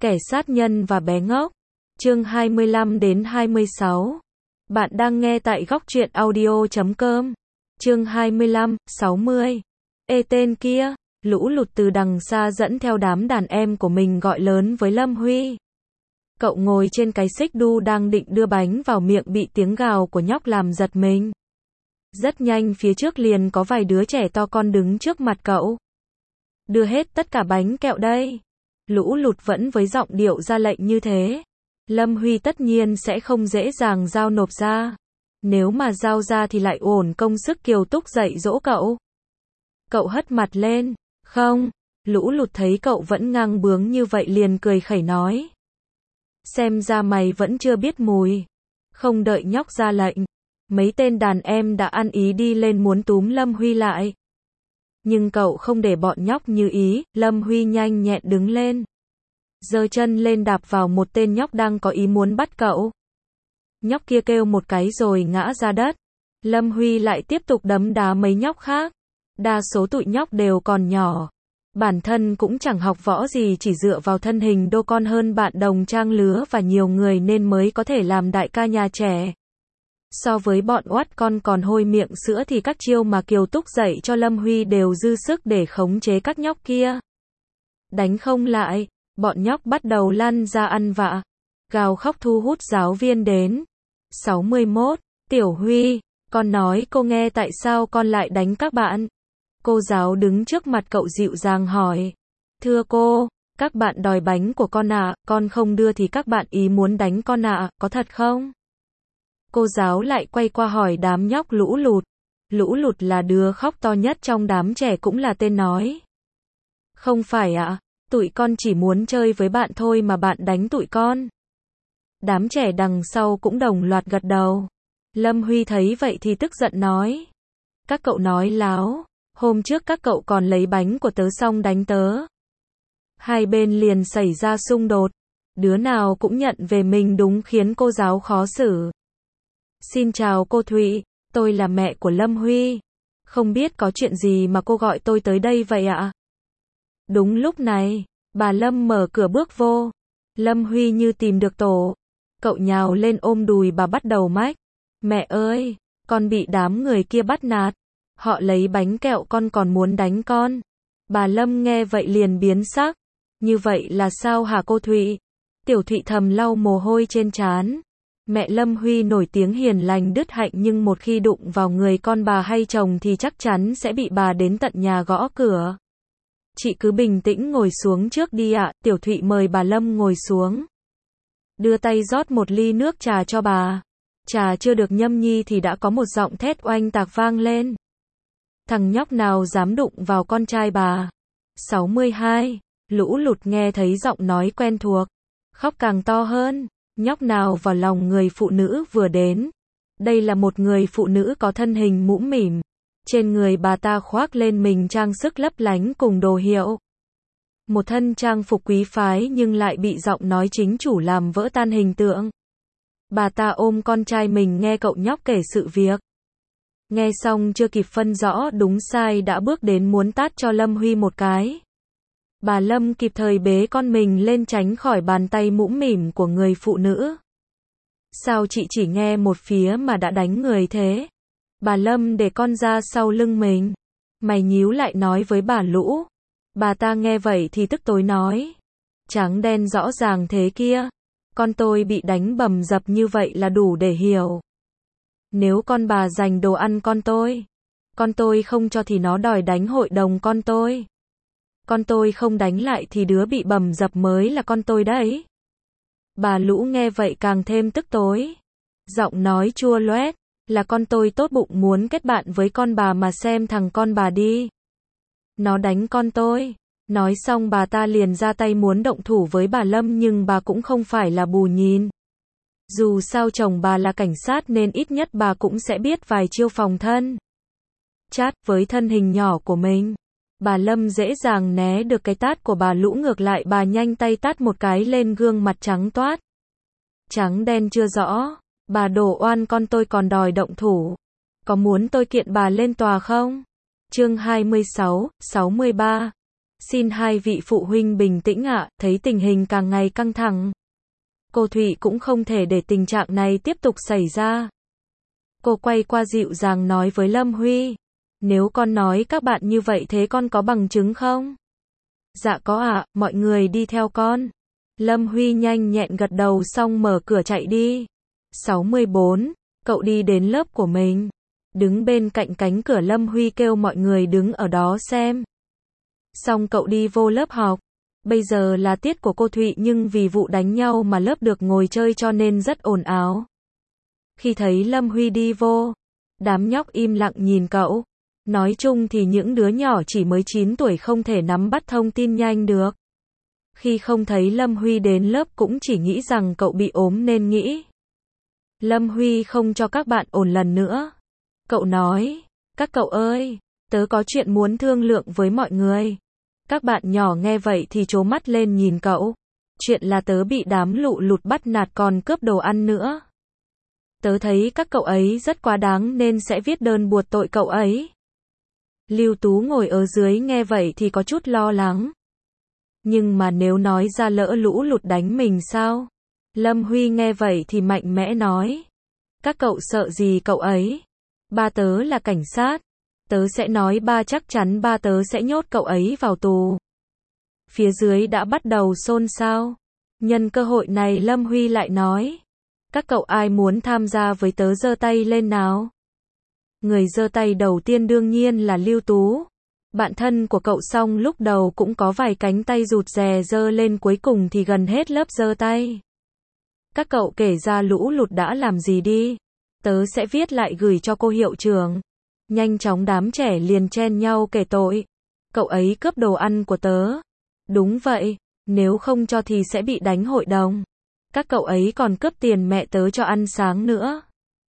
Kẻ sát nhân và bé ngốc. Chương 25 đến 26. Bạn đang nghe tại Góc Truyện Audio.com. Chương 25, 60. Ê tên kia, Lũ Lụt từ đằng xa dẫn theo đám đàn em của mình gọi lớn với Lâm Huy. Cậu ngồi trên cái xích đu đang định đưa bánh vào miệng bị tiếng gào của nhóc làm giật mình. Rất nhanh phía trước liền có vài đứa trẻ to con đứng trước mặt cậu. Đưa hết tất cả bánh kẹo đây. Lũ Lụt vẫn với giọng điệu ra lệnh như thế. Lâm Huy tất nhiên sẽ không dễ dàng giao nộp ra. Nếu mà giao ra thì lại uổng công sức Kiều Túc dạy dỗ cậu. Cậu hất mặt lên. Không. Lũ Lụt thấy cậu vẫn ngang bướng như vậy liền cười khẩy nói. Xem ra mày vẫn chưa biết mùi. Không đợi nhóc ra lệnh. Mấy tên đàn em đã ăn ý đi lên muốn túm Lâm Huy lại. Nhưng cậu không để bọn nhóc như ý, Lâm Huy nhanh nhẹn đứng lên. Giơ chân lên đạp vào một tên nhóc đang có ý muốn bắt cậu. Nhóc kia kêu một cái rồi ngã ra đất. Lâm Huy lại tiếp tục đấm đá mấy nhóc khác. Đa số tụi nhóc đều còn nhỏ. Bản thân cũng chẳng học võ gì, chỉ dựa vào thân hình đô con hơn bạn đồng trang lứa và nhiều người nên mới có thể làm đại ca nhà trẻ. So với bọn oát con còn hôi miệng sữa thì các chiêu mà Kiều Túc dạy cho Lâm Huy đều dư sức để khống chế các nhóc kia. Đánh không lại, bọn nhóc bắt đầu lăn ra ăn vạ. Gào khóc thu hút giáo viên đến. 61. Tiểu Huy, con nói cô nghe tại sao con lại đánh các bạn? Cô giáo đứng trước mặt cậu dịu dàng hỏi. Thưa cô, các bạn đòi bánh của con ạ, con không đưa thì các bạn ý muốn đánh con ạ, có thật không? Cô giáo lại quay qua hỏi đám nhóc Lũ Lụt. Lũ Lụt là đứa khóc to nhất trong đám trẻ cũng là tên nói. Không phải ạ, tụi con chỉ muốn chơi với bạn thôi mà bạn đánh tụi con. Đám trẻ đằng sau cũng đồng loạt gật đầu. Lâm Huy thấy vậy thì tức giận nói. Các cậu nói láo, hôm trước các cậu còn lấy bánh của tớ xong đánh tớ. Hai bên liền xảy ra xung đột. Đứa nào cũng nhận về mình đúng khiến cô giáo khó xử. Xin chào cô Thụy, tôi là mẹ của Lâm Huy. Không biết có chuyện gì mà cô gọi tôi tới đây vậy ạ? Đúng lúc này, bà Lâm mở cửa bước vô. Lâm Huy như tìm được tổ. Cậu nhào lên ôm đùi bà bắt đầu mách. Mẹ ơi, con bị đám người kia bắt nạt. Họ lấy bánh kẹo con còn muốn đánh con. Bà Lâm nghe vậy liền biến sắc. Như vậy là sao hả cô Thụy? Tiểu Thụy thầm lau mồ hôi trên trán. Mẹ Lâm Huy nổi tiếng hiền lành đứt hạnh nhưng một khi đụng vào người con bà hay chồng thì chắc chắn sẽ bị bà đến tận nhà gõ cửa. Chị cứ bình tĩnh ngồi xuống trước đi ạ, Tiểu Thụy mời bà Lâm ngồi xuống. Đưa tay rót một ly nước trà cho bà. Trà chưa được nhâm nhi thì đã có một giọng thét oanh tạc vang lên. Thằng nhóc nào dám đụng vào con trai bà? 62. Lũ Lụt nghe thấy giọng nói quen thuộc. Khóc càng to hơn. Nhóc nào vào lòng người phụ nữ vừa đến. Đây là một người phụ nữ có thân hình mũm mỉm. Trên người bà ta khoác lên mình trang sức lấp lánh cùng đồ hiệu. Một thân trang phục quý phái nhưng lại bị giọng nói chính chủ làm vỡ tan hình tượng. Bà ta ôm con trai mình nghe cậu nhóc kể sự việc. Nghe xong chưa kịp phân rõ đúng sai đã bước đến muốn tát cho Lâm Huy một cái. Bà Lâm kịp thời bế con mình lên tránh khỏi bàn tay mũm mỉm của người phụ nữ. Sao chị chỉ nghe một phía mà đã đánh người thế? Bà Lâm để con ra sau lưng mình. Mày nhíu lại nói với bà Lũ. Bà ta nghe vậy thì tức tối nói. Trắng đen rõ ràng thế kia. Con tôi bị đánh bầm dập như vậy là đủ để hiểu. Nếu con bà giành đồ ăn con tôi không cho thì nó đòi đánh hội đồng con tôi. Con tôi không đánh lại thì đứa bị bầm dập mới là con tôi đấy. Bà Lũ nghe vậy càng thêm tức tối. Giọng nói chua loét. Là con tôi tốt bụng muốn kết bạn với con bà mà xem thằng con bà đi. Nó đánh con tôi. Nói xong bà ta liền ra tay muốn động thủ với bà Lâm nhưng bà cũng không phải là bù nhìn. Dù sao chồng bà là cảnh sát nên ít nhất bà cũng sẽ biết vài chiêu phòng thân. Chát với thân hình nhỏ của mình. Bà Lâm dễ dàng né được cái tát của bà Lũ, ngược lại bà nhanh tay tát một cái lên gương mặt trắng toát. Trắng đen chưa rõ, bà đổ oan con tôi còn đòi động thủ. Có muốn tôi kiện bà lên tòa không? Chương 26, 63. Xin hai vị phụ huynh bình tĩnh ạ, thấy tình hình càng ngày căng thẳng. Cô Thụy cũng không thể để tình trạng này tiếp tục xảy ra. Cô quay qua dịu dàng nói với Lâm Huy. Nếu con nói các bạn như vậy thế con có bằng chứng không? Dạ có ạ, mọi người đi theo con. Lâm Huy nhanh nhẹn gật đầu xong mở cửa chạy đi. 64. Cậu đi đến lớp của mình. Đứng bên cạnh cánh cửa Lâm Huy kêu mọi người đứng ở đó xem. Xong cậu đi vô lớp học. Bây giờ là tiết của cô Thụy nhưng vì vụ đánh nhau mà lớp được ngồi chơi cho nên rất ồn ào. Khi thấy Lâm Huy đi vô, đám nhóc im lặng nhìn cậu. Nói chung thì những đứa nhỏ chỉ mới 9 tuổi không thể nắm bắt thông tin nhanh được. Khi không thấy Lâm Huy đến lớp cũng chỉ nghĩ rằng cậu bị ốm nên nghĩ. Lâm Huy không cho các bạn ồn lần nữa. Cậu nói, các cậu ơi, tớ có chuyện muốn thương lượng với mọi người. Các bạn nhỏ nghe vậy thì trố mắt lên nhìn cậu. Chuyện là tớ bị đám lũ lụt bắt nạt còn cướp đồ ăn nữa. Tớ thấy các cậu ấy rất quá đáng nên sẽ viết đơn buộc tội cậu ấy. Lưu Tú ngồi ở dưới nghe vậy thì có chút lo lắng. Nhưng mà nếu nói ra lỡ lũ lụt đánh mình sao? Lâm Huy nghe vậy thì mạnh mẽ nói. Các cậu sợ gì cậu ấy? Ba tớ là cảnh sát. Tớ sẽ nói ba chắc chắn ba tớ sẽ nhốt cậu ấy vào tù. Phía dưới đã bắt đầu xôn xao. Nhân cơ hội này Lâm Huy lại nói. Các cậu ai muốn tham gia với tớ giơ tay lên nào? Người giơ tay đầu tiên đương nhiên là Lưu Tú. Bạn thân của cậu xong lúc đầu cũng có vài cánh tay rụt rè giơ lên cuối cùng thì gần hết lớp giơ tay. Các cậu kể ra lũ lụt đã làm gì đi. Tớ sẽ viết lại gửi cho cô hiệu trưởng. Nhanh chóng đám trẻ liền chen nhau kể tội. Cậu ấy cướp đồ ăn của tớ. Đúng vậy, nếu không cho thì sẽ bị đánh hội đồng. Các cậu ấy còn cướp tiền mẹ tớ cho ăn sáng nữa.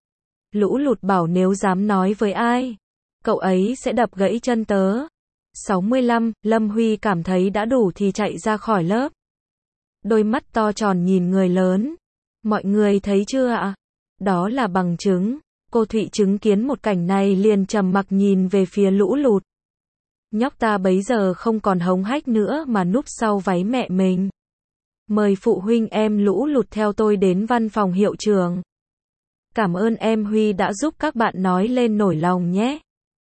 Lũ lụt bảo nếu dám nói với ai, cậu ấy sẽ đập gãy chân tớ. 65, Lâm Huy cảm thấy đã đủ thì chạy ra khỏi lớp. Đôi mắt to tròn nhìn người lớn. Mọi người thấy chưa ạ? Đó là bằng chứng. Cô Thụy chứng kiến một cảnh này liền trầm mặc nhìn về phía lũ lụt. Nhóc ta bấy giờ không còn hống hách nữa mà núp sau váy mẹ mình. Mời phụ huynh em lũ lụt theo tôi đến văn phòng hiệu trưởng. Cảm ơn em Huy đã giúp các bạn nói lên nỗi lòng nhé.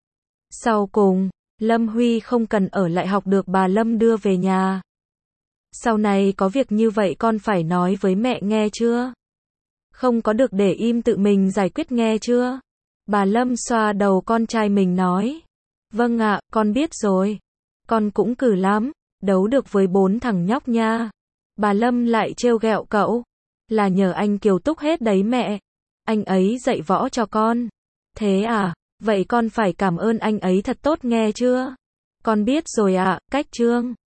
Sau cùng, Lâm Huy không cần ở lại học được bà Lâm đưa về nhà. Sau này có việc như vậy con phải nói với mẹ nghe chưa? Không có được để im tự mình giải quyết nghe chưa? Bà Lâm xoa đầu con trai mình nói. Vâng ạ, con biết rồi. Con cũng cử lắm, đấu được với 4 thằng nhóc nha. Bà Lâm lại trêu ghẹo cậu. Là nhờ anh Kiều Túc hết đấy mẹ. Anh ấy dạy võ cho con. Thế à, vậy con phải cảm ơn anh ấy thật tốt nghe chưa? Con biết rồi ạ, Cách Trương.